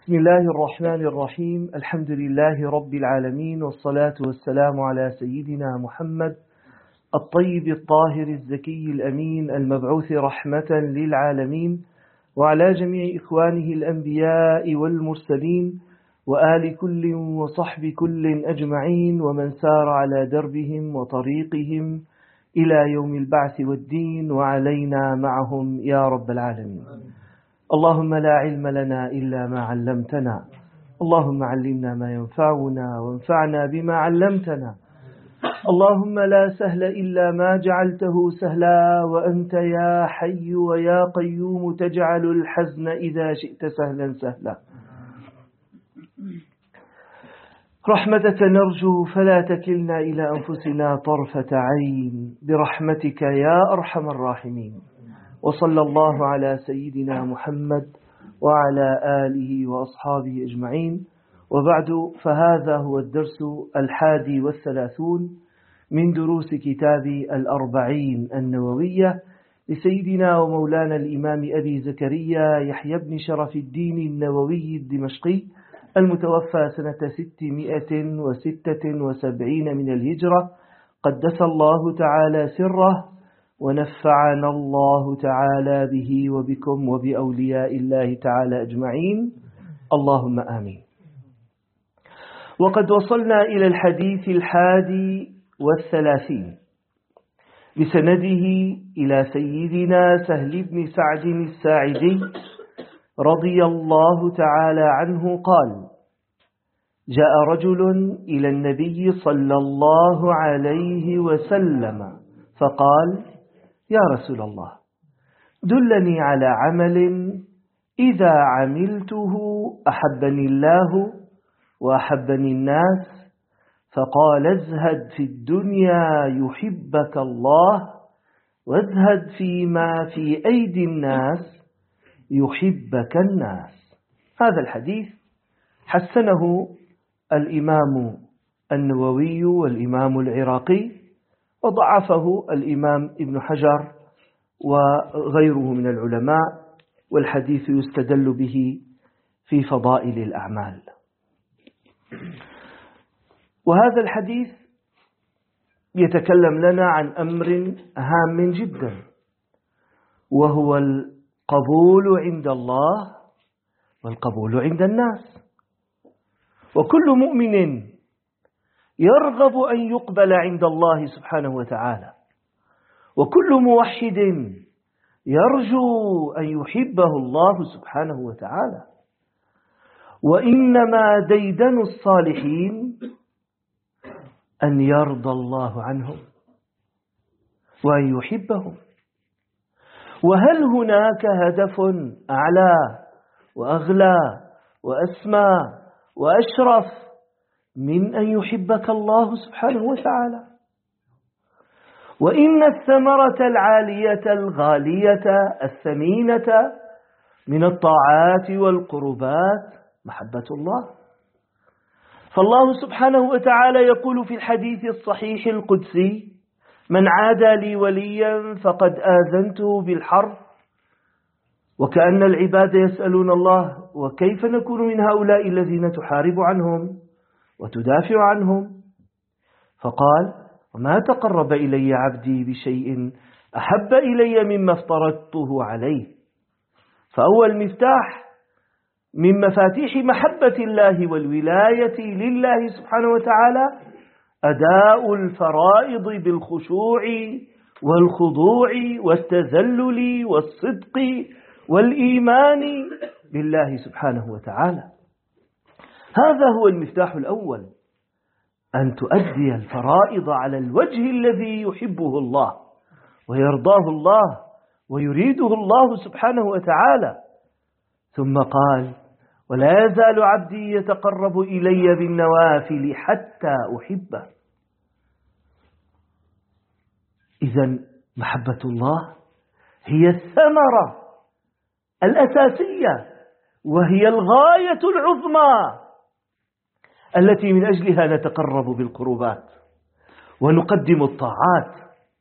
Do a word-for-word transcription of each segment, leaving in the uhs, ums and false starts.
بسم الله الرحمن الرحيم. الحمد لله رب العالمين، والصلاة والسلام على سيدنا محمد الطيب الطاهر الزكي الأمين المبعوث رحمة للعالمين، وعلى جميع إخوانه الأنبياء والمرسلين، وآل كل وصحب كل أجمعين، ومن سار على دربهم وطريقهم إلى يوم البعث والدين، وعلينا معهم يا رب العالمين. اللهم لا علم لنا إلا ما علمتنا، اللهم علمنا ما ينفعنا وانفعنا بما علمتنا. اللهم لا سهل إلا ما جعلته سهلا، وأنت يا حي ويا قيوم تجعل الحزن إذا شئت سهلا سهلا. رحمتك نرجو فلا تكلنا إلى أنفسنا طرفة عين، برحمتك يا أرحم الراحمين. وصلى الله على سيدنا محمد وعلى آله وأصحابه أجمعين، وبعد، فهذا هو الدرس الحادي والثلاثون من دروس كتاب الأربعين النووية لسيدنا ومولانا الإمام أبي زكريا يحيى بن شرف الدين النووي الدمشقي، المتوفى سنة ستمائة وستة وسبعين من الهجرة، قدس الله تعالى سره، ونفعنا الله تعالى به وبكم وبأولياء الله تعالى أجمعين، اللهم آمين. وقد وصلنا إلى الحديث الحادي والثلاثين بسنده إلى سيدنا سهل بن سعد الساعدي رضي الله تعالى عنه قال: جاء رجل إلى النبي صلى الله عليه وسلم فقال: يا رسول الله، دلني على عمل إذا عملته أحبني الله وأحبني الناس. فقال: ازهد في الدنيا يحبك الله، وازهد فيما في أيدي الناس يحبك الناس. هذا الحديث حسنه الإمام النووي والإمام العراقي، وضعفه الإمام ابن حجر وغيره من العلماء، والحديث يستدل به في فضائل الأعمال. وهذا الحديث يتكلم لنا عن أمر هام جدا، وهو القبول عند الله والقبول عند الناس. وكل مؤمن يرغب أن يقبل عند الله سبحانه وتعالى، وكل موحد يرجو أن يحبه الله سبحانه وتعالى. وإنما ديدن الصالحين أن يرضى الله عنهم وأن يحبهم. وهل هناك هدف أعلى وأغلى وأسمى وأشرف من أن يحبك الله سبحانه وتعالى؟ وإن الثمرة العالية الغالية الثمينة من الطاعات والقربات محبة الله. فالله سبحانه وتعالى يقول في الحديث الصحيح القدسي: من عادى لي وليا فقد آذنته بالحرب. وكأن العباد يسألون الله: وكيف نكون من هؤلاء الذين تحارب عنهم وتدافع عنهم؟ فقال: وما تقرب إلي عبدي بشيء أحب إلي مما افترضته عليه. فأول مفتاح من مفاتيح محبة الله والولاية لله سبحانه وتعالى أداء الفرائض بالخشوع والخضوع والتذلل والصدق والإيمان بالله سبحانه وتعالى. هذا هو المفتاح الأول، أن تؤدي الفرائض على الوجه الذي يحبه الله ويرضاه الله ويريده الله سبحانه وتعالى. ثم قال: ولا يزال عبدي يتقرب إلي بالنوافل حتى أحبه. إذن محبة الله هي الثمرة الأساسية، وهي الغاية العظمى التي من أجلها نتقرب بالقربات ونقدم الطاعات.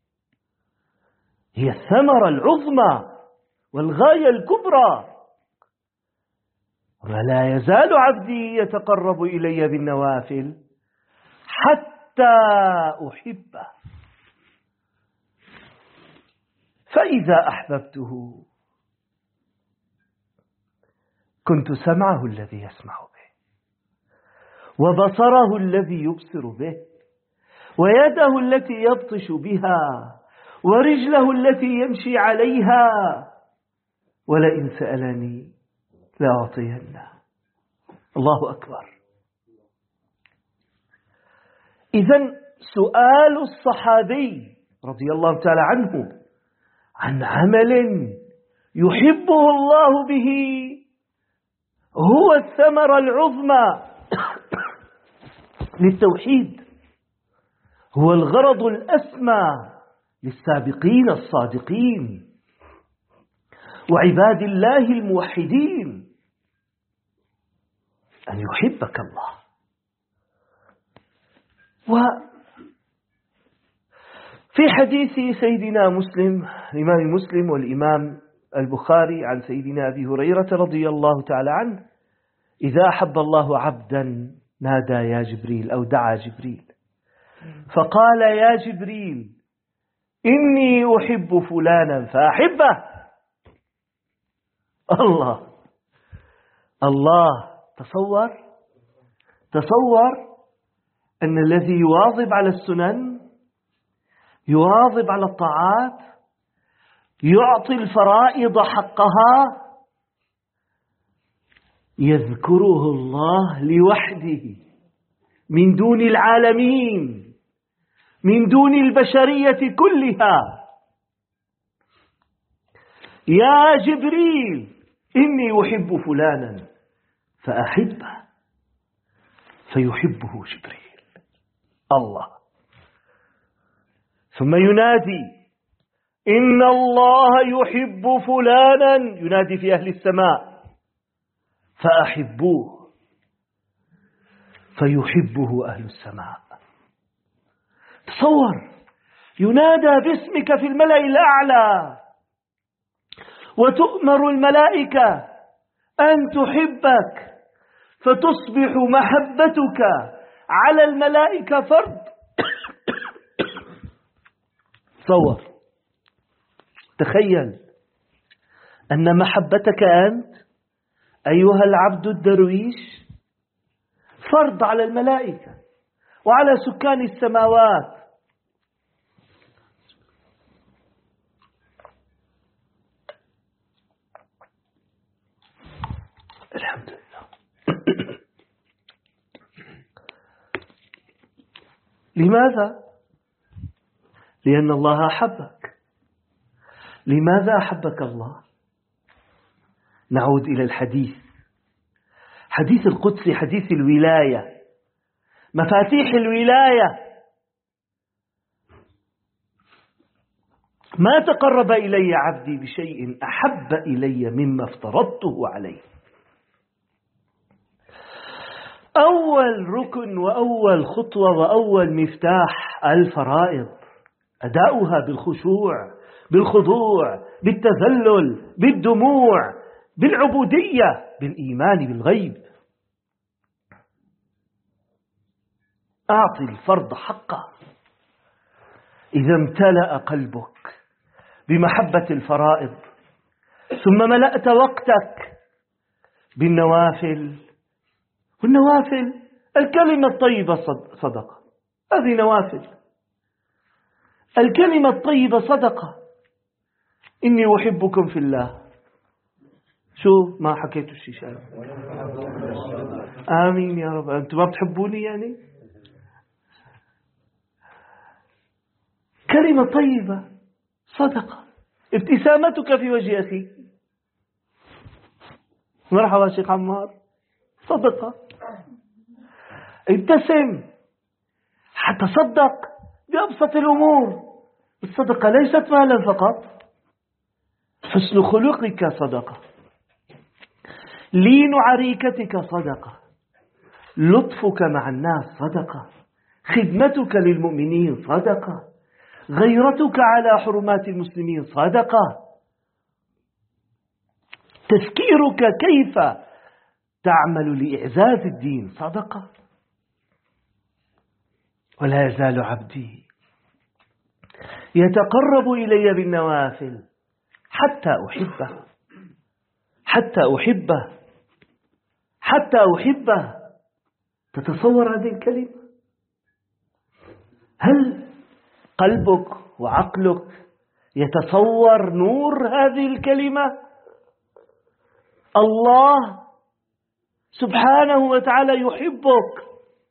هي الثمرة العظمى والغاية الكبرى. ولا يزال عبدي يتقرب إلي بالنوافل حتى أحبه، فإذا أحببته كنت سمعه الذي يسمع به، وبصره الذي يبصر به، ويده التي يبطش بها، ورجله التي يمشي عليها، ولئن سألني لأعطينه. الله أكبر. إذن سؤال الصحابي رضي الله تعالى عنه عن عمل يحبه الله به هو الثمرة العظمى للتوحيد، هو الغرض الأسمى للسابقين الصادقين وعباد الله الموحدين، أن يحبك الله. وفي حديث سيدنا مسلم الإمام مسلم والإمام البخاري عن سيدنا أبي هريرة رضي الله تعالى عنه: إذا أحب الله عبدا نادى يا جبريل، أو دعا جبريل فقال: يا جبريل إني أحب فلانا فأحبه. الله الله تصور تصور أن الذي يواظب على السنن، يواظب على الطاعات، يعطي الفرائض حقها، يذكره الله لوحده من دون العالمين، من دون البشرية كلها: يا جبريل إني أحب فلانا فأحبه، فيحبه جبريل. الله. ثم ينادي: إن الله يحب فلانا، ينادي في أهل السماء، فأحبوه، فيحبه أهل السماء. تصور، ينادى باسمك في الملأ الأعلى، وتؤمر الملائكة أن تحبك، فتصبح محبتك على الملائكة فرض. تصور، تخيل أن محبتك أنت أيها العبد الدرويش فرض على الملائكة وعلى سكان السماوات. الحمد لله. لماذا؟ لأن الله أحبك. لماذا أحبك الله؟ نعود إلى الحديث، حديث القدس، حديث الولاية، مفاتيح الولاية. ما تقرب إلي عبدي بشيء أحب إلي مما افترضته عليه. أول ركن وأول خطوة وأول مفتاح الفرائض، أداؤها بالخشوع، بالخضوع، بالتذلل، بالدموع، بالعبودية، بالإيمان بالغيب. أعطي الفرض حقه. إذا امتلأ قلبك بمحبة الفرائض، ثم ملأت وقتك بالنوافل، والنوافل الكلمة الطيبة صدقة، هذه نوافل. الكلمة الطيبة صدقة. إني أحبكم في الله. شو ما حكيتوا الشيء شيء. آمين يا رب. أنتم ما بتحبوني يعني؟ كلمة طيبة صدقة. ابتسامتك في وجه أخيك، مرحبا شيخ عمار، صدقة. ابتسم، حتى صدق بأبسط الأمور. الصدقة ليست مالا فقط، حسن خلقك صدقة، لين عريكتك صدقة، لطفك مع الناس صدقة، خدمتك للمؤمنين صدقة، غيرتك على حرمات المسلمين صدقة، تفكيرك كيف تعمل لإعزاز الدين صدقة. ولا يزال عبدي يتقرب إلي بالنوافل حتى أحبه حتى أحبه حتى أحبه. تتصور هذه الكلمة؟ هل قلبك وعقلك يتصور نور هذه الكلمة؟ الله سبحانه وتعالى يحبك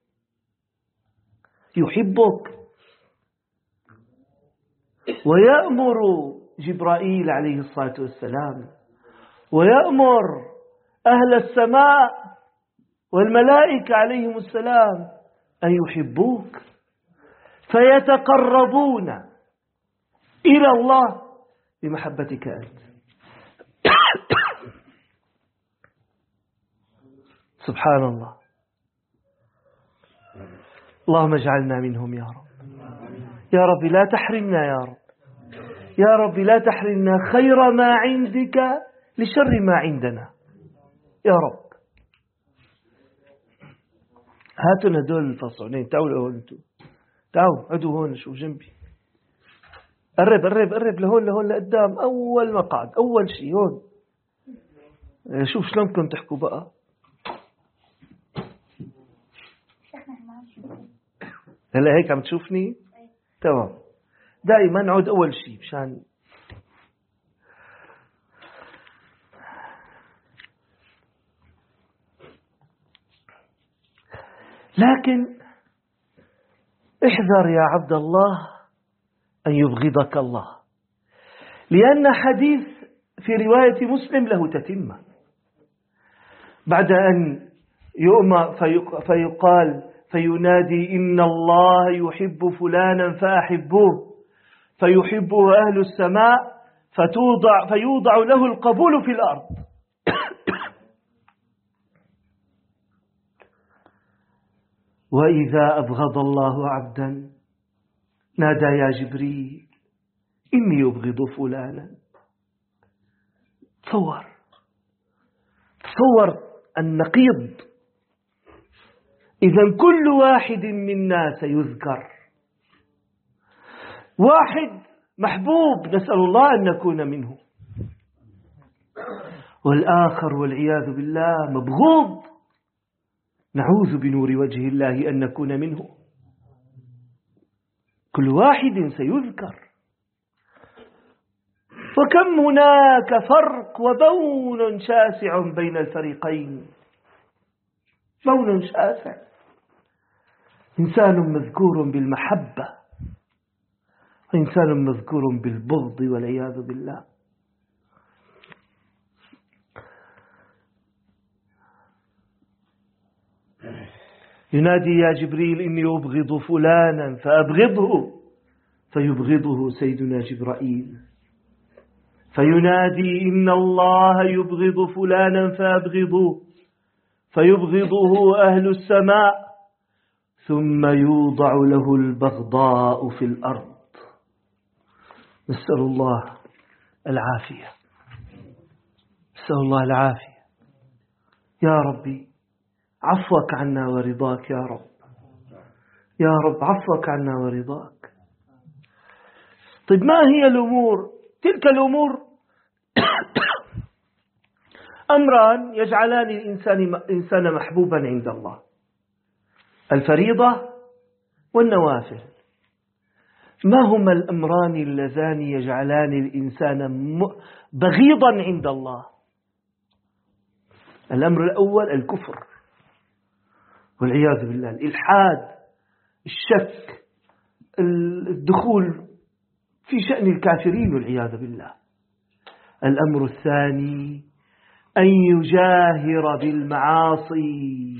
يحبك ويأمر جبرائيل عليه الصلاة والسلام ويأمر أهل السماء والملائكة عليهم السلام أن يحبوك، فيتقربون إلى الله بمحبتك أنت. سبحان الله. اللهم اجعلنا منهم يا رب. يا رب لا تحرمنا يا رب. يا رب لا تحرمنا خير ما عندك لشر ما عندنا يا رب. هاتوا هدول الفصعونين، تعالوا لهون انتوا، تعالوا عدوا هون شوف جنبي، قرب قرب قرب لهون لهون لقدام، أول مقعد أول شيء هون. شوف شلونكم تحكوا بقى. هلا هيك عم تشوفني؟ تمام. دائما نعود أول شيء مشان لكن احذر يا عبد الله أن يبغضك الله، لأن حديث في رواية مسلم له تتمة. بعد أن يؤمر فيقال فينادي إن الله يحب فلانا فأحبوه، فيحبه أهل السماء فتوضع فيوضع له القبول في الأرض. وإذا أبغض الله عبدا نادى يا جبريل إني أبغض فلانا. تصور تصور النقيض. إذن كل واحد منا سيذكر، واحد محبوب نسأل الله أن نكون منه، والآخر والعياذ بالله مبغوض نعوذ بنور وجه الله أن نكون منه. كل واحد سيذكر، وكم هناك فرق وبون شاسع بين الفريقين، بون شاسع. إنسان مذكور بالمحبة وإنسان مذكور بالبغض والعياذ بالله. ينادي يا جبريل إني أبغض فلانا فأبغضه، فيبغضه سيدنا جبرائيل. فينادي إن الله يبغض فلانا فأبغضه، فيبغضه أهل السماء، ثم يوضع له البغضاء في الأرض. نسأل الله العافية، نسأل الله العافية. يا ربي عفوك عنا ورضاك يا رب، يا رب عفوك عنا ورضاك. طيب ما هي الأمور؟ تلك الأمور أمران يجعلان الإنسان محبوبا عند الله: الفريضة والنوافل. ما هما الأمران اللذان يجعلان الإنسان بغيضا عند الله؟ الأمر الأول الكفر والعياذ بالله، الإلحاد، الشك، الدخول في شأن الكافرين والعياذ بالله. الأمر الثاني أن يجاهر بالمعاصي،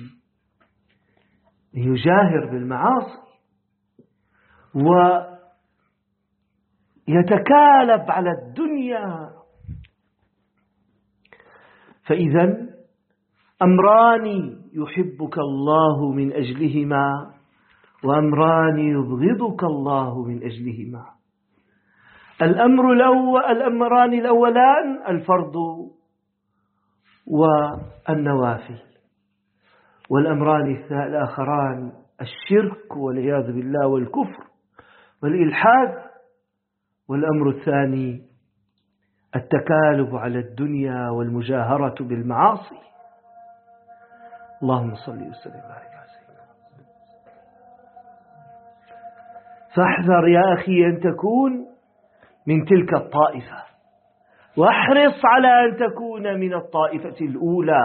يجاهر بالمعاصي ويتكالب على الدنيا. فإذا أمران يحبك الله من أجلهما، وأمران يبغضك الله من أجلهما. الأمر الأول الأمران الأولان الفرض والنوافل، والأمران الآخران الشرك والعياذ بالله والكفر والإلحاد، والأمر الثاني التكالب على الدنيا والمجاهرة بالمعاصي. اللهم صل وسلم على سيدنا. فاحذر يا أخي أن تكون من تلك الطائفة، واحرص على أن تكون من الطائفة الأولى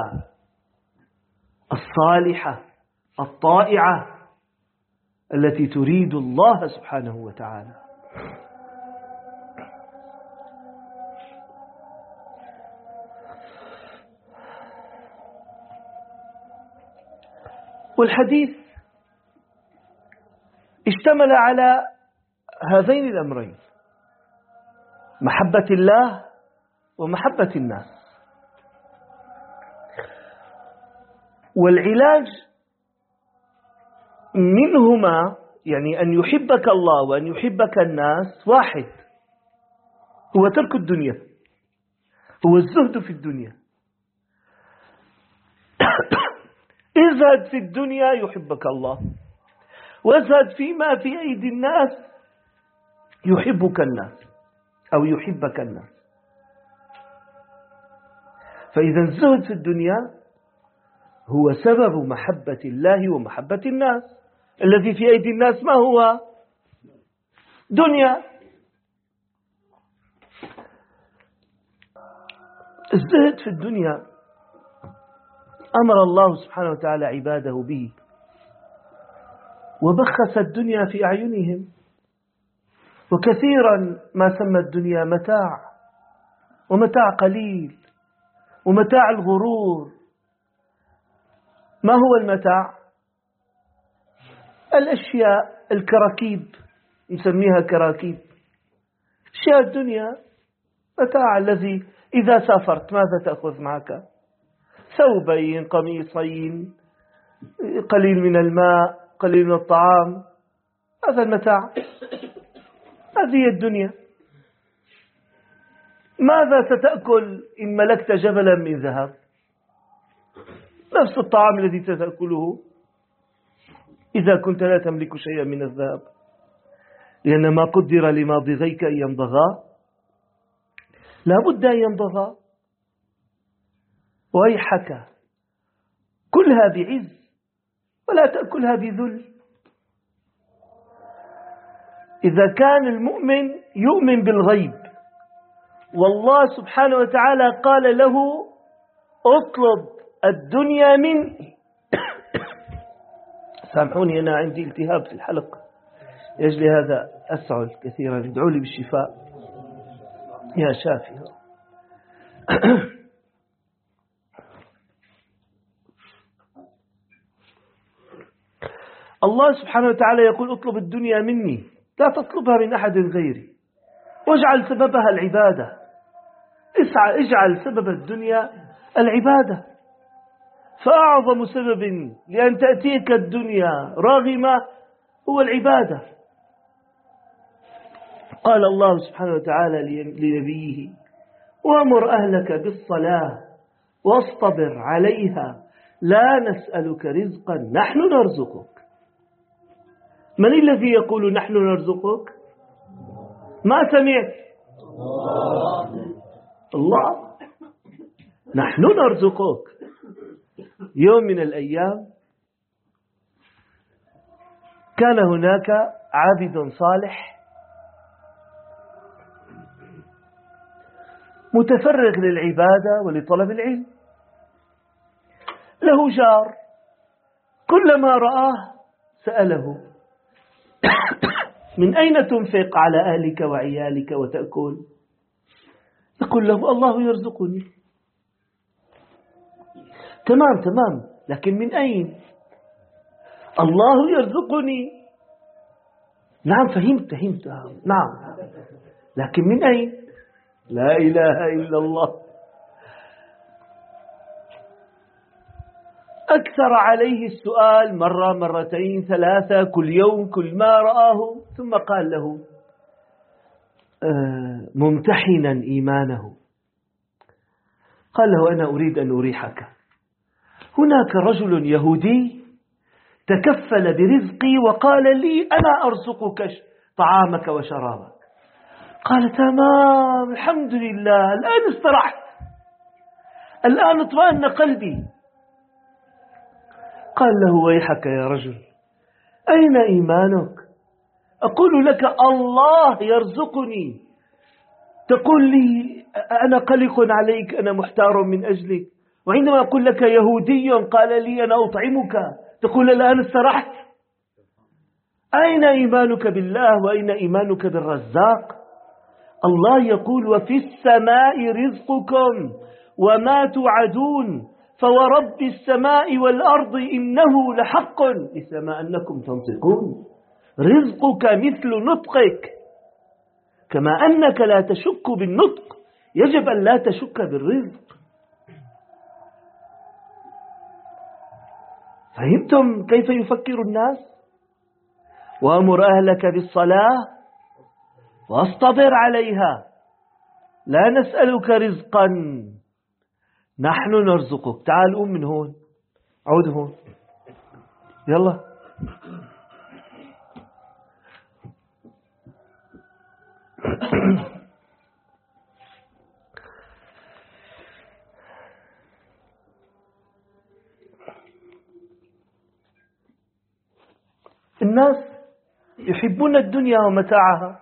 الصالحة الطائعة التي تريد الله سبحانه وتعالى. والحديث اشتمل على هذين الأمرين: محبة الله ومحبة الناس. والعلاج منهما، يعني أن يحبك الله وأن يحبك الناس، واحد، هو ترك الدنيا، هو الزهد في الدنيا. ازهد في الدنيا يحبك الله، وازهد فيما في أيدي الناس يحبك الناس أو يحبك الناس. فإذا الزهد في الدنيا هو سبب محبة الله ومحبة الناس. الذي في أيدي الناس ما هو؟ دنيا. الزهد في الدنيا أمر الله سبحانه وتعالى عباده به، وبخس الدنيا في أعينهم، وكثيرا ما سمى الدنيا متاع، ومتاع قليل، ومتاع الغرور. ما هو المتاع؟ الأشياء الكراكيب، نسميها كراكيب. أشياء الدنيا متاع الذي إذا سافرت ماذا تأخذ معك؟ ثوبين، قميصين، قليل من الماء، قليل من الطعام. هذا المتاع، هذه الدنيا. ماذا ستأكل إن ملكت جبلا من ذهب؟ نفس الطعام الذي تأكله إذا كنت لا تملك شيئا من الذهب، لأن ما قدر لماضغيك أن يمضغا لا بد أن يمضغا. ويحك، كلها بعز ولا تأكلها بذل. إذا كان المؤمن يؤمن بالغيب، والله سبحانه وتعالى قال له اطلب الدنيا مني. سامحوني أنا عندي التهاب في الحلق، يجل هذا أسعل كثيرا، ادعوا لي بالشفاء يا شافي. الله سبحانه وتعالى يقول اطلب الدنيا مني، لا تطلبها من أحد غيري، واجعل سببها العبادة. اسعى، اجعل سبب الدنيا العبادة. فأعظم سبب لأن تأتيك الدنيا راغمة هو العبادة. قال الله سبحانه وتعالى لنبيه: وأمر أهلك بالصلاة واصطبر عليها لا نسألك رزقا نحن نرزقك. من الذي يقول نحن نرزقك؟ ما سمعت؟ الله. نحن نرزقك. يوم من الأيام كان هناك عابد صالح متفرغ للعبادة ولطلب العلم، له جار كلما رآه سأله: من أين تنفق على أهلك وعيالك وتأكل؟ يقول له: الله يرزقني. تمام تمام، لكن من أين؟ الله يرزقني. نعم فهمت فهمت نعم، لكن من أين؟ لا إله إلا الله. أكثر عليه السؤال مرة مرتين ثلاثة، كل يوم كل ما رآه، ثم قال له آه ممتحنا إيمانه، قال له: أنا أريد أن أريحك، هناك رجل يهودي تكفل برزقي وقال لي أنا أرزقك طعامك وشرابك. قال تمام الحمد لله، الآن استرحت، الآن اطمأن قلبي. قال له ويحك يا رجل، أين إيمانك؟ أقول لك الله يرزقني، تقول لي أنا قلق عليك، أنا محتار من أجلك، وعندما أقول لك يهودي قال لي أنا أطعمك تقول الآن استرحت. أين إيمانك بالله وأين إيمانك بالرزاق؟ الله يقول وفي السماء رزقكم وما توعدون فورب السماء والأرض إنه لحق مثل ما أنكم تنطقون. رزقك مثل نطقك، كما أنك لا تشك بالنطق يجب أن لا تشك بالرزق. فهمتم كيف يفكر الناس؟ وأمر أهلك بالصلاة واصطبر عليها، لا نسألك رزقا نحن نرزقك. تعال قوم من هون، عود هون، يلا. الناس يحبون الدنيا ومتاعها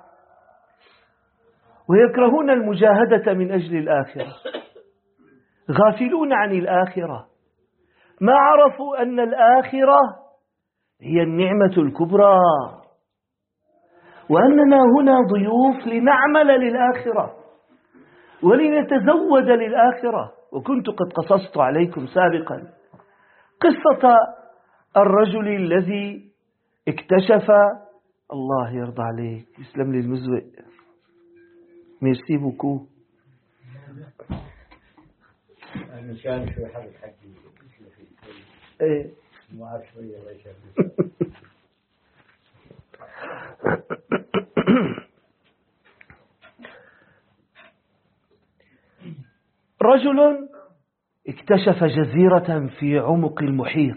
ويكرهون المجاهدة من أجل الآخرة، غافلون عن الآخرة، ما عرفوا أن الآخرة هي النعمة الكبرى، وأننا هنا ضيوف لنعمل للآخرة ولنتزود للآخرة. وكنت قد قصصت عليكم سابقا قصة الرجل الذي اكتشف، الله يرضى عليك، يسلم لي المزوئ، ميرسي بوكو. المشان شوي حرك حقي ايه ما عارف شوية الله يشافيك. رجل اكتشف جزيرة في عمق المحيط،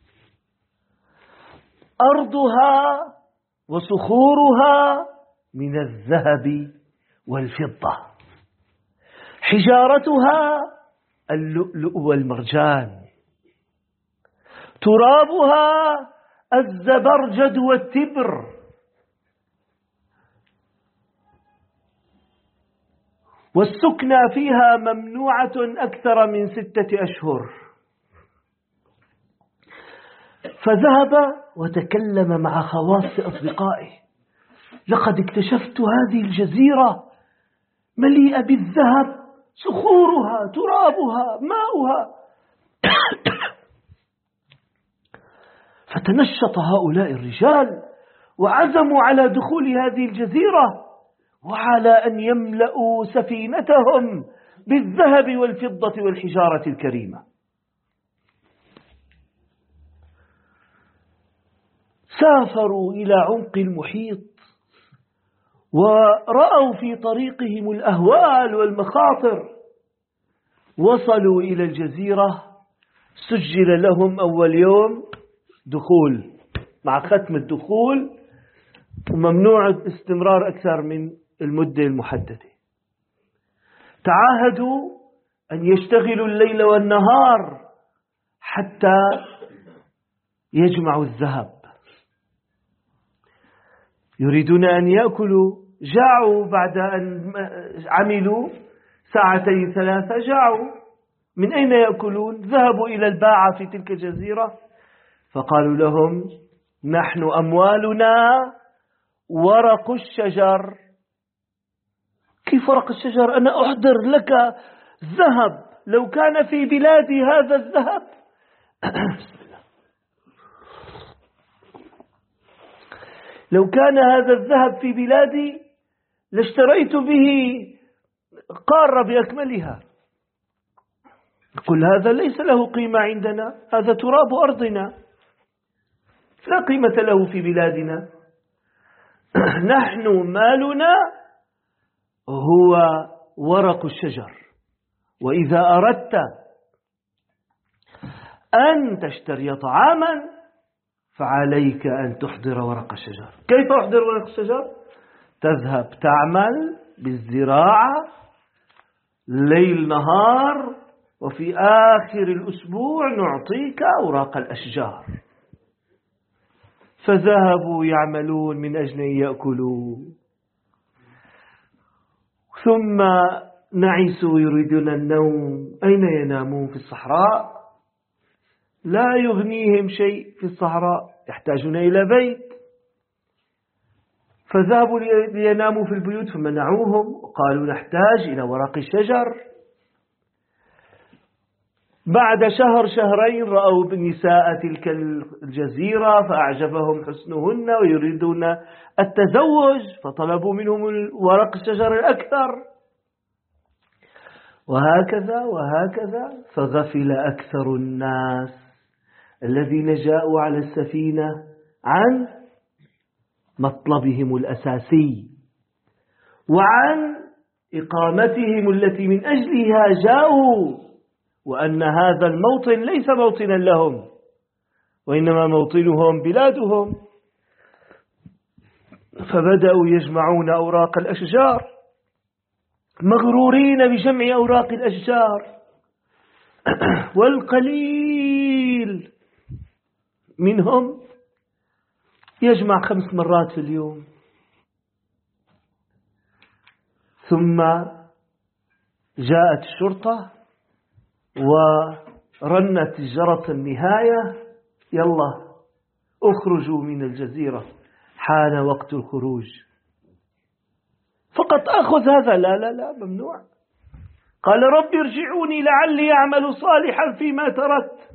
أرضها وصخورها من الذهب والفضة، حجارتها اللؤلؤ والمرجان، ترابها الزبرجد والتبر، والسكنى فيها ممنوعة أكثر من ستة أشهر. فذهب وتكلم مع خواص أصدقائه: لقد اكتشفت هذه الجزيرة مليئة بالذهب، صخورها، ترابها، ماؤها. فتنشط هؤلاء الرجال وعزموا على دخول هذه الجزيرة وعلى أن يملأوا سفينتهم بالذهب والفضة والحجارة الكريمة. سافروا إلى عمق المحيط ورأوا في طريقهم الأهوال والمخاطر. وصلوا إلى الجزيرة، سجل لهم أول يوم دخول مع ختم الدخول، وممنوع استمرار أكثر من المدة المحددة. تعاهدوا أن يشتغلوا الليل والنهار حتى يجمعوا الذهب. يريدون أن يأكلوا، جاعوا بعد أن عملوا ساعتين ثلاثة، جاعوا، من أين يأكلون؟ ذهبوا إلى الباعة في تلك الجزيرة فقالوا لهم: نحن أموالنا ورق الشجر. كيف ورق الشجر؟ أنا أحضر لك ذهب، لو كان في بلادي هذا الذهب لو كان هذا الذهب في بلادي لاشتريت به قارة بأكملها. قل هذا ليس له قيمة عندنا، هذا تراب أرضنا، لا قيمة له في بلادنا. نحن مالنا هو ورق الشجر، وإذا أردت أن تشتري طعاما فعليك أن تحضر ورق الشجر. كيف أحضر ورق الشجر؟ تذهب تعمل بالزراعة ليل نهار، وفي آخر الأسبوع نعطيك أوراق الأشجار. فذهبوا يعملون من أجل أن يأكلوا، ثم نعسوا يريدون النوم. أين ينامون؟ في الصحراء، لا يغنيهم شيء في الصحراء، يحتاجون إلى بيت. فذهبوا ليناموا في البيوت فمنعوهم وقالوا نحتاج إلى ورق الشجر. بعد شهر شهرين رأوا نساء تلك الجزيرة فأعجبهم حسنهن ويريدون التزوج، فطلبوا منهم ورق الشجر الأكثر، وهكذا وهكذا. فغفل أكثر الناس الذين جاءوا على السفينة عن مطلبهم الأساسي وعن إقامتهم التي من أجلها جاءوا، وأن هذا الموطن ليس موطنا لهم وإنما موطنهم بلادهم. فبدأوا يجمعون أوراق الأشجار مغرورين بجمع أوراق الأشجار، والقليل منهم يجمع خمس مرات في اليوم. ثم جاءت الشرطة ورنت جرس النهاية، يلا اخرجوا من الجزيرة، حان وقت الخروج. فقط أخذ هذا، لا لا لا ممنوع. قال رب ارجعوني لعلي أعمل صالحا فيما تركت.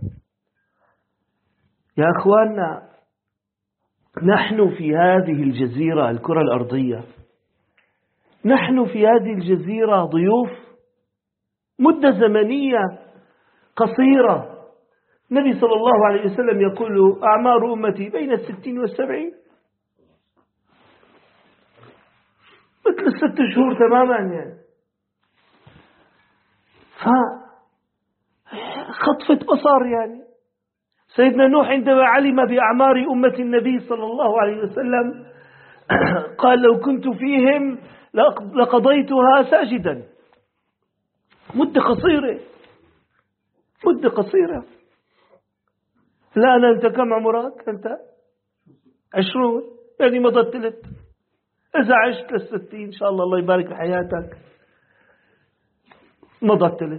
يا أخواننا، نحن في هذه الجزيرة الكرة الأرضية، نحن في هذه الجزيرة ضيوف مدة زمنية قصيرة. النبي صلى الله عليه وسلم يقول أعمار أمتي بين الستين والسبعين، مثل الست شهور تماما يعني. فخطفة بصر يعني. سيدنا نوح عندما علم بأعمار أمة النبي صلى الله عليه وسلم قال لو كنت فيهم لقضيتها ساجدا. مدة قصيرة، مدة قصيرة. الآن أنت كم عمرك؟ أنت عشرون، يعني مضت ثلث. إذا عشت للستين إن شاء الله الله يبارك في حياتك مضت ثلث،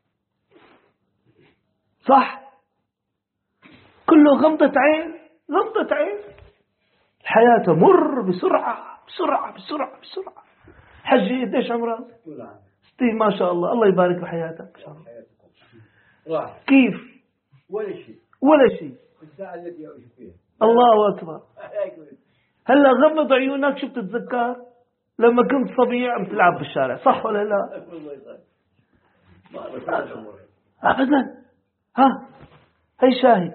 صح؟ كله غمضة عين، غمضة عين. الحياة تمر بسرعة بسرعة بسرعة بسرعة. حجي قديش عمرك؟ ستين ما شاء الله، الله يبارك في حياتك. كيف؟ ولا شيء ولا شيء. الساعة التي أعيش فيها. الله أكبر. هلا غمض عيونك، شو بتتذكر لما كنت صبي عم تلعب بالشارع، صح ولا لا؟ أبدا. ها هي شاهد.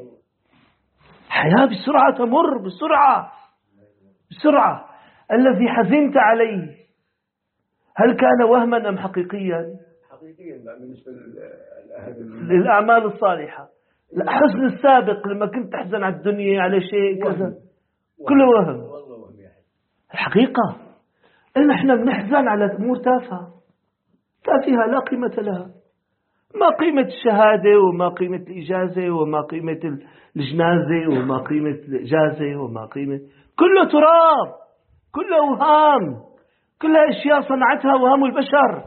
حياة بسرعة تمر بسرعة بسرعة. الذي حزنت عليه هل كان وهما أم حقيقيا؟ حقيقيا بالنسبة للأعمال الصالحة. الحزن السابق لما كنت تحزن على الدنيا على شيء كذا كله وهم. الحقيقة إن إحنا بنحزن على أمور تافهة تافهة لا قيمة لها. ما قيمة الشهادة وما قيمة الإجازة وما قيمة الجنازة وما قيمة الإجازة وما قيمة، كله تراب، كله أوهام، كلها أشياء صنعتها وهم البشر.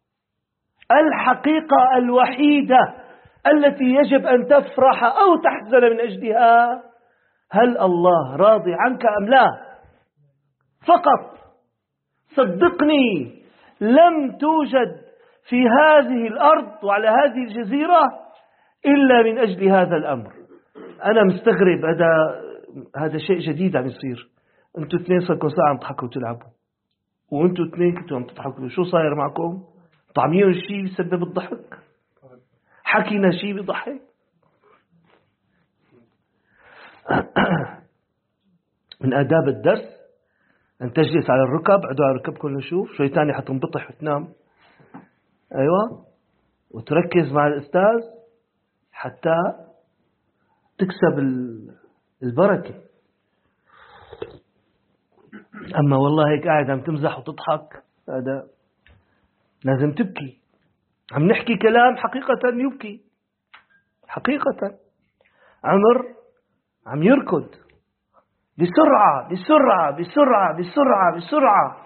الحقيقة الوحيدة التي يجب أن تفرح أو تحزن من أجلها هل الله راضي عنك أم لا؟ فقط. صدقني لم توجد في هذه الأرض وعلى هذه الجزيرة إلا من أجل هذا الأمر. أنا مستغرب، هذا هذا شيء جديد عم يصير. أنتوا اثنين صاركم ساعة عم تضحكوا وتلعبوا، وأنتوا اثنين كنتوا عم تضحكوا. شو صاير معكم؟ طعميون شيء بيسبب الضحك؟ حكينا شيء بيضحك؟ من آداب الدرس أن تجلس على الركب، عدوا على ركبكم نشوف شوي تاني حتنبطح وتنام. أيوة، وتركز مع الأستاذ حتى تكسب البركة. أما والله هيك قاعد عم تمزح وتضحك، هذا لازم تبكي. عم نحكي كلام حقيقة يبكي، حقيقة. عمر عم يركض بسرعة بسرعة بسرعة بسرعة بسرعة.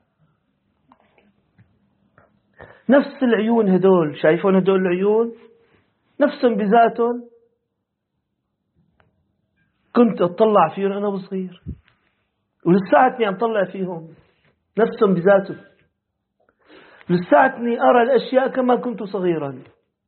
نفس العيون هدول، شايفون هدول العيون نفسهم بذاتهم كنت أطلع فيهم أنا وصغير، ولساتني عم طلع فيهم نفسهم بذاتهم. لساتني أرى الأشياء كما كنت صغيرا.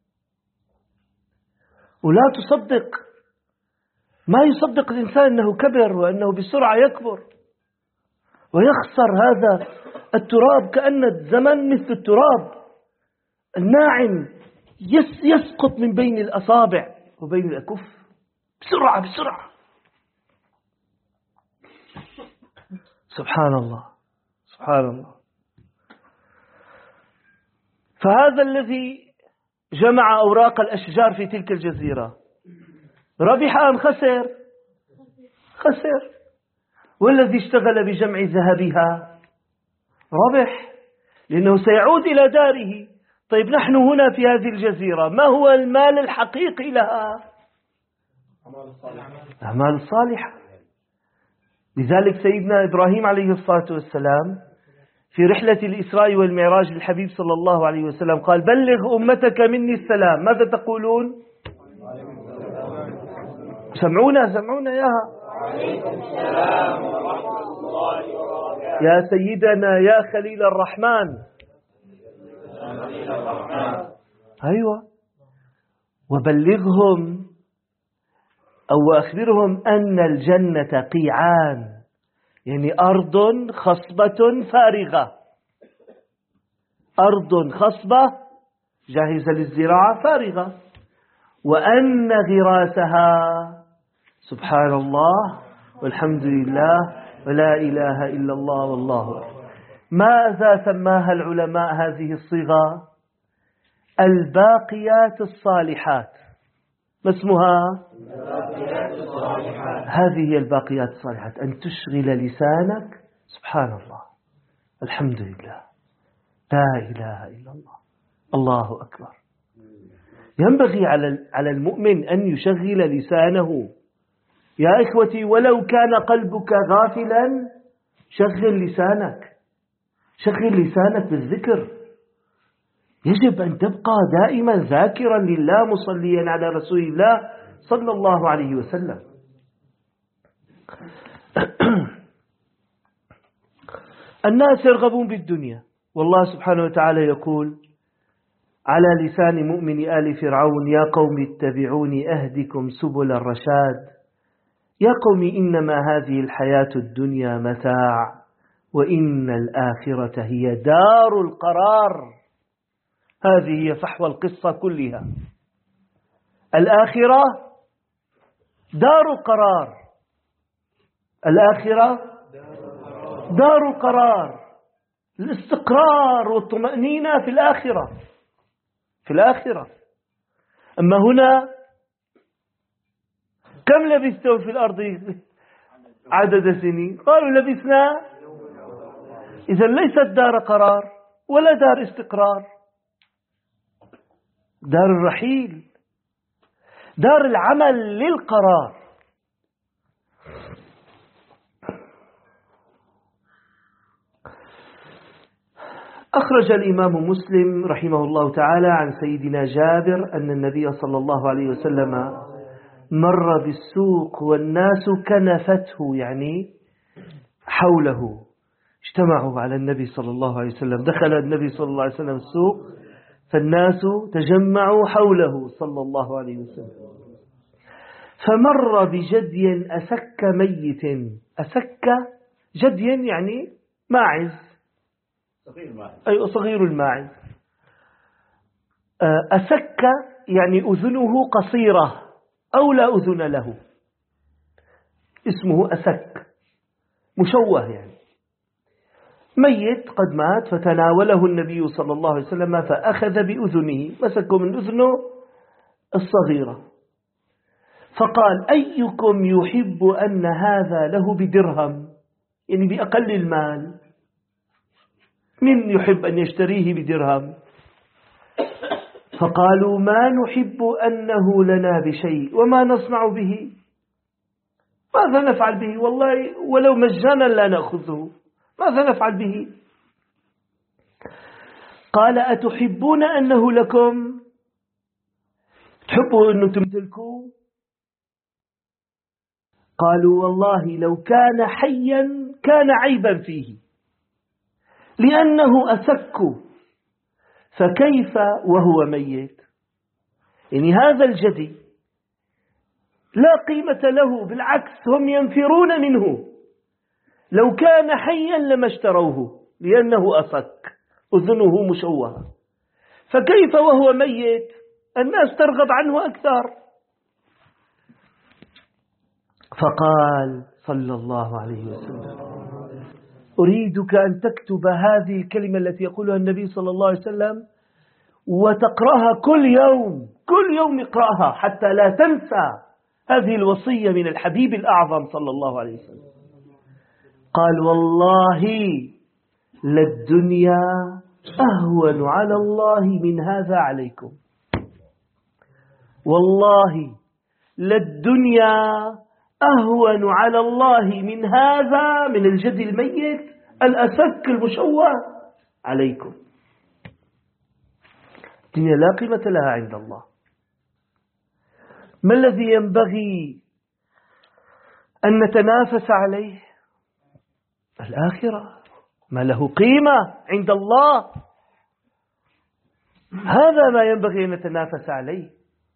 ولا تصدق، ما يصدق الإنسان أنه كبر وأنه بسرعة يكبر ويخسر هذا التراب. كأن الزمن مثل التراب الناعم يسقط من بين الأصابع وبين الأكف بسرعة بسرعة. سبحان الله سبحان الله. فهذا الذي جمع أوراق الأشجار في تلك الجزيرة ربح أم خسر؟ خسر. والذي اشتغل بجمع ذهبها ربح، لأنه سيعود إلى داره. طيب نحن هنا في هذه الجزيرة، ما هو المال الحقيقي لها؟ الأعمال الصالحة. لذلك سيدنا إبراهيم عليه الصلاة والسلام في رحلة الإسراء والمعراج للحبيب صلى الله عليه وسلم قال: بلغ أمتك مني السلام. ماذا تقولون؟ سمعونا سمعونا يا يا سيدنا يا خليل الرحمن. أيوة. وبلغهم أو أخبرهم أن الجنة قيعان، يعني أرض خصبة فارغة، أرض خصبة جاهزة للزراعة فارغة، وأن غراسها سبحان الله والحمد لله ولا إله إلا الله والله أكبر. ماذا سماها العلماء هذه الصيغة؟ الباقيات الصالحات. ما اسمها؟ هذه هي الباقيات الصالحات، أن تشغل لسانك سبحان الله الحمد لله لا إله إلا الله الله أكبر. ينبغي على المؤمن أن يشغل لسانه. يا إخوتي، ولو كان قلبك غافلا شغل لسانك، شغل لسانك بالذكر. يجب أن تبقى دائما ذاكرا لله مصليا على رسول الله صلى الله عليه وسلم. الناس يرغبون بالدنيا، والله سبحانه وتعالى يقول على لسان مؤمن آل فرعون: يا قوم اتبعوني أهدكم سبل الرشاد. يا قوم إنما هذه الحياة الدنيا متاع وإن الآخرة هي دار القرار. هذه هي فحوى القصة كلها. الآخرة دار القرار، الآخرة دار القرار، الاستقرار والطمأنينة في الآخرة، في الآخرة. أما هنا كم لبثتم في الأرض عدد سنين؟ قالوا لبثنا. إذا ليست دار قرار ولا دار استقرار، دار الرحيل، دار العمل للقرار. أخرج الإمام مسلم رحمه الله تعالى عن سيدنا جابر أن النبي صلى الله عليه وسلم مر بالسوق والناس كنفته، يعني حوله، اجتمعوا على النبي صلى الله عليه وسلم. دخل النبي صلى الله عليه وسلم السوق فالناس تجمعوا حوله صلى الله عليه وسلم، فمر بجدي أسك ميت. أسك جدي يعني ماعز، أي صغير الماعز. أسك يعني أذنه قصيرة أو لا أذن له، اسمه أسك، مشوه يعني. ميت قد مات، فتناوله النبي صلى الله عليه وسلم فأخذ بأذنه، مسكه من أذنه الصغيرة، فقال أيكم يحب أن هذا له بدرهم، يعني بأقل المال، من يحب أن يشتريه بدرهم؟ فقالوا ما نحب أنه لنا بشيء وما نصنع به، ماذا نفعل به؟ والله ولو مجانا لا نأخذه، ماذا نفعل به؟ قال أتحبون أنه لكم؟ تحبوا أنه تمتلكوا؟ قالوا والله لو كان حيا كان عيبا فيه لأنه أسك، فكيف وهو ميت؟ يعني هذا الجدي لا قيمة له، بالعكس هم ينفرون منه، لو كان حيا لما اشتروه لأنه أسك، أذنه مشوهة، فكيف وهو ميت؟ الناس ترغب عنه أكثر. فقال صلى الله عليه وسلم أريدك أن تكتب هذه الكلمة التي يقولها النبي صلى الله عليه وسلم وتقرأها كل يوم، كل يوم اقرأها حتى لا تنسى هذه الوصية من الحبيب الأعظم صلى الله عليه وسلم. قال والله للدنيا أهون على الله من هذا عليكم، والله للدنيا أهون على الله من هذا، من الجد الميت الأسك المشوه عليكم. الدنيا لا قيمة لها عند الله. ما الذي ينبغي أن نتنافس عليه؟ الآخرة، ما له قيمة عند الله، هذا ما ينبغي أن نتنافس عليه.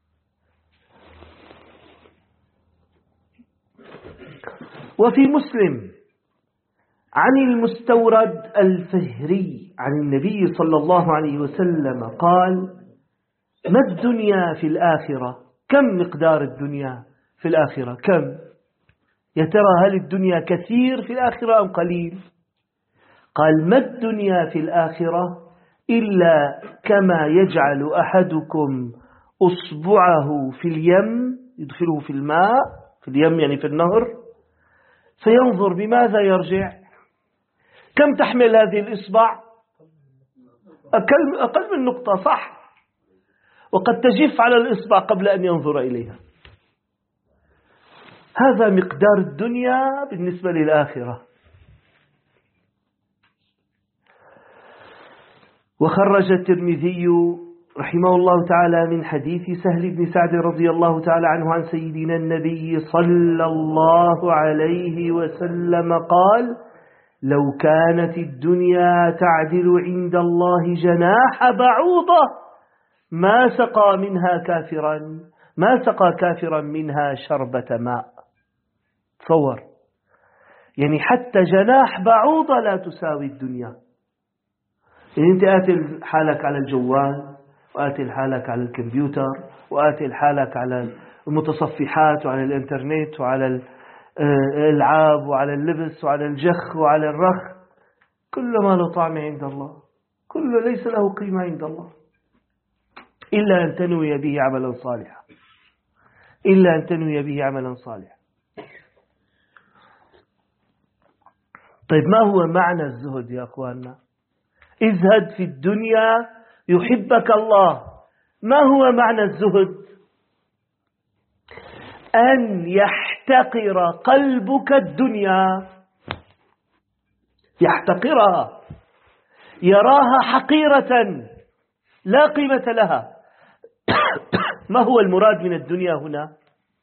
وفي مسلم عن المستورد الفهري عن النبي صلى الله عليه وسلم قال ما الدنيا في الآخرة؟ كم مقدار الدنيا في الآخرة؟ كم؟ يا ترى هل الدنيا كثير في الآخرة أم قليل؟ قال ما الدنيا في الآخرة إلا كما يجعل أحدكم أصبعه في اليم، يدخله في الماء، في اليم يعني في النهر، فينظر بماذا يرجع. كم تحمل هذه الإصبع؟ أقل, أقل من نقطة، صح؟ وقد تجف على الإصبع قبل أن ينظر إليها. هذا مقدار الدنيا بالنسبة للآخرة. وخرج الترمذي رحمه الله تعالى من حديث سهل بن سعد رضي الله تعالى عنه عن سيدنا النبي صلى الله عليه وسلم قال لو كانت الدنيا تعدل عند الله جناح بعوضة ما سقى منها كافرا ما سقى كافرا منها شربة ماء. تصور، يعني حتى جناح بعوضة لا تساوي الدنيا. يعني أنت آتي حالك على الجوال، وآتي حالك على الكمبيوتر، وآتي حالك على المتصفحات وعلى الإنترنت وعلى الألعاب وعلى اللبس وعلى الجخ وعلى الرخ، كل ما له طعم عند الله، كله ليس له قيمة عند الله إلا أن تنوي به عملا صالحا، إلا أن تنوي به عملا صالحا. طيب ما هو معنى الزهد يا أخواننا؟ ازهد في الدنيا يحبك الله. ما هو معنى الزهد؟ أن يحتقر قلبك الدنيا، يحتقرها، يراها حقيرة لا قيمة لها. ما هو المراد من الدنيا هنا؟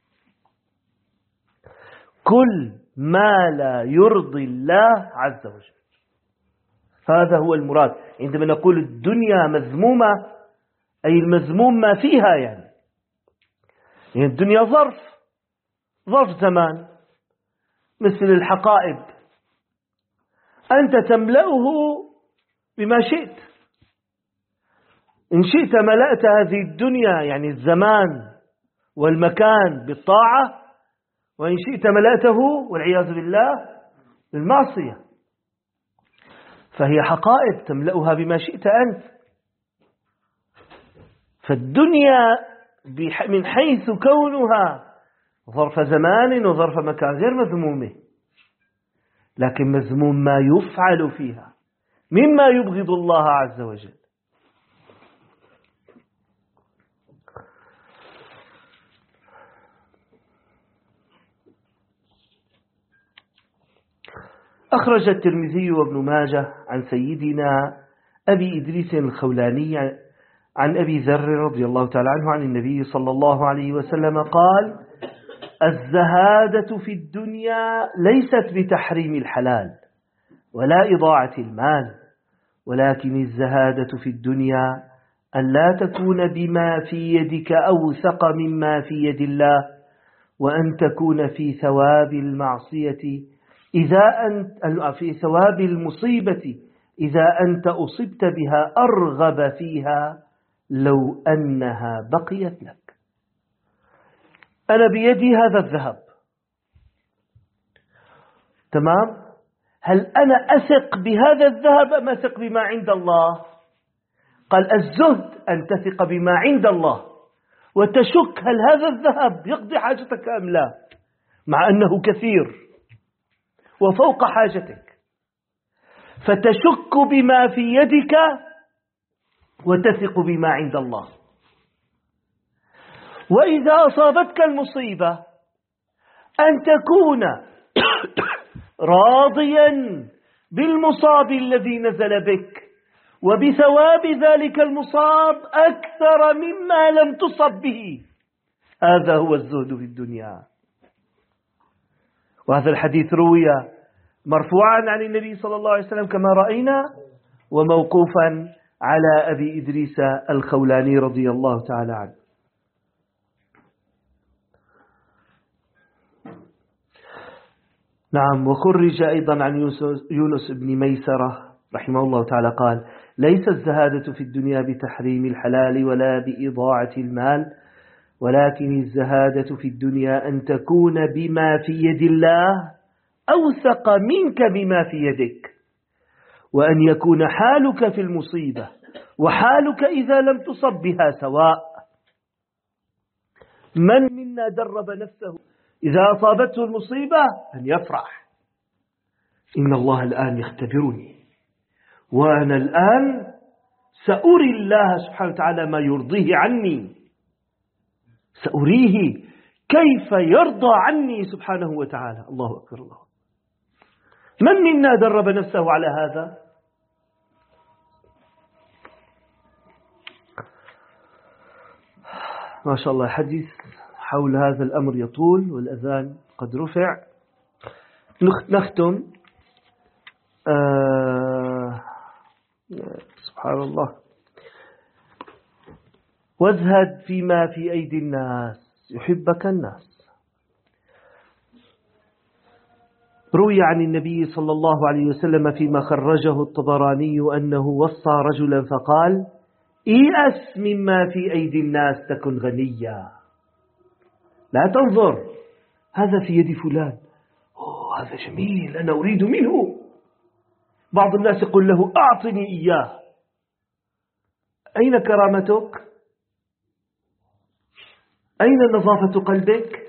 كل ما لا يرضي الله عز وجل، هذا هو المراد. عندما نقول الدنيا مذمومة أي المذموم ما فيها، يعني, يعني الدنيا ظرف ظرف زمان مثل الحقائب، أنت تملأه بما شئت. إن شئت ملأت هذه الدنيا يعني الزمان والمكان بالطاعة، وإن شئت ملأته والعياذ بالله بالمعصية. فهي حقائب تملأها بما شئت أنت. فالدنيا من حيث كونها ظرف زمان وظرف مكان غير مذمومة، لكن مذموم ما يفعل فيها مما يبغض الله عز وجل. أخرج الترمذي وابن ماجه عن سيدنا أبي إدريس الخولاني عن أبي ذر رضي الله تعالى عنه عن النبي صلى الله عليه وسلم قال: الزهادة في الدنيا ليست بتحريم الحلال ولا إضاعة المال، ولكن الزهادة في الدنيا أن لا تكون بما في يدك أوثق مما في يد الله، وأن تكون في ثواب المعصية إذا أنت في ثواب المصيبة إذا أنت أصبت بها أرغب فيها لو أنها بقيت لك. أنا بيدي هذا الذهب، تمام؟ هل أنا أثق بهذا الذهب أم أثق بما عند الله؟ قال: الزهد أن تثق بما عند الله وتشك هل هذا الذهب يقضي حاجتك أم لا، مع أنه كثير وفوق حاجتك، فتشك بما في يدك وتثق بما عند الله. وإذا أصابتك المصيبة أن تكون راضيا بالمصاب الذي نزل بك وبثواب ذلك المصاب أكثر مما لم تصب به. هذا هو الزهد في الدنيا. وهذا الحديث روي مرفوعا عن النبي صلى الله عليه وسلم كما رأينا، وموقوفا على أبي إدريس الخولاني رضي الله تعالى عنه. نعم. وخرج أيضا عن يونس بن ميسرة رحمه الله تعالى قال: ليس الزهادة في الدنيا بتحريم الحلال ولا بإضاعة المال، ولكن الزهادة في الدنيا أن تكون بما في يد الله أوثق منك بما في يدك، وأن يكون حالك في المصيبة وحالك إذا لم تصب بها سواء. من منا درب نفسه إذا أصابته المصيبة أن يفرح: إن الله الآن يختبرني، وأنا الآن سأري الله سبحانه وتعالى ما يرضيه عني، سأريه كيف يرضى عني سبحانه وتعالى. الله أكبر الله. من منا درب نفسه على هذا؟ ما شاء الله. حديث حول هذا الأمر يطول والأذان قد رفع. نختم. آه سبحان الله. وازهد فيما في أيدي الناس يحبك الناس. روي عن النبي صلى الله عليه وسلم فيما خرجه الطبراني أنه وصى رجلا فقال: إيأس مما في أيدي الناس تكن غنيا. لا تنظر هذا في يد فلان، أوه هذا جميل أنا أريد منه. بعض الناس يقول له: أعطني إياه. أين كرامتك؟ أين نظافة قلبك؟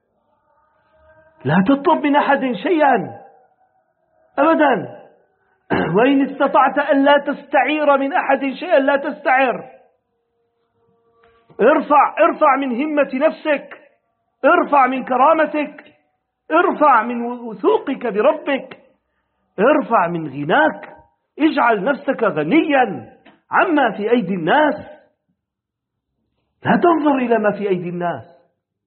لا تطلب من أحد شيئا أبدا. وإن استطعت أن لا تستعير من أحد شيئا لا تستعر. ارفع ارفع من همة نفسك، ارفع من كرامتك، ارفع من وثوقك بربك، ارفع من غناك، اجعل نفسك غنيا عما في أيدي الناس. لا تنظر إلى ما في أيدي الناس.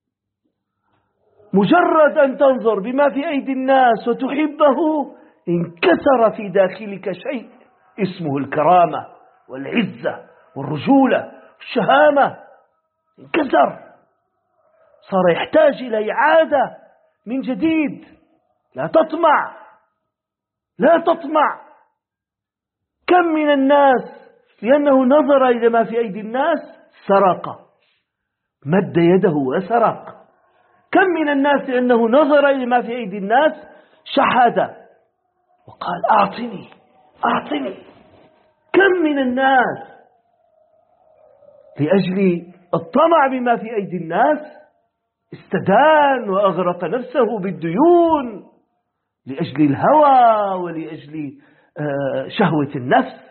مجرد أن تنظر بما في أيدي الناس وتحبه انكسر في داخلك شيء اسمه الكرامة والعزة والرجولة والشهامة. انكسر، صار يحتاج إلى إعادة من جديد. لا تطمع، لا تطمع. كم من الناس لأنه نظر إلى ما في أيدي الناس سرق، مد يده وسرق. كم من الناس لأنه نظر إلى ما في أيدي الناس شحذ وقال: أعطني أعطني. كم من الناس لأجل الطمع بما في أيدي الناس استدان وأغرق نفسه بالديون لأجل الهوى ولأجل شهوة النفس.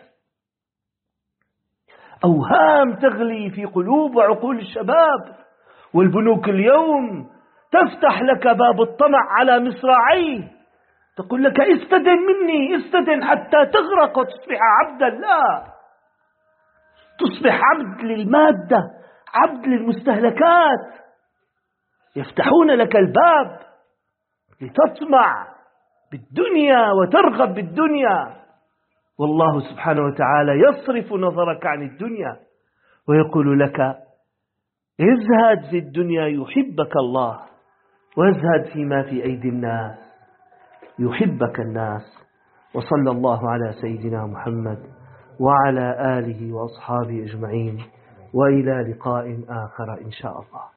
أوهام تغلي في قلوب وعقول الشباب، والبنوك اليوم تفتح لك باب الطمع على مصراعيه، تقول لك استدن مني، استدن حتى تغرق وتصبح عبدا. لا، تصبح عبد للمادة، عبد للمستهلكات. يفتحون لك الباب لتطمع بالدنيا وترغب بالدنيا، والله سبحانه وتعالى يصرف نظرك عن الدنيا ويقول لك ازهد في الدنيا يحبك الله، وازهد فيما في أيدي الناس يحبك الناس. وصلى الله على سيدنا محمد وعلى آله وأصحابه أجمعين، وإلى لقاء آخر إن شاء الله.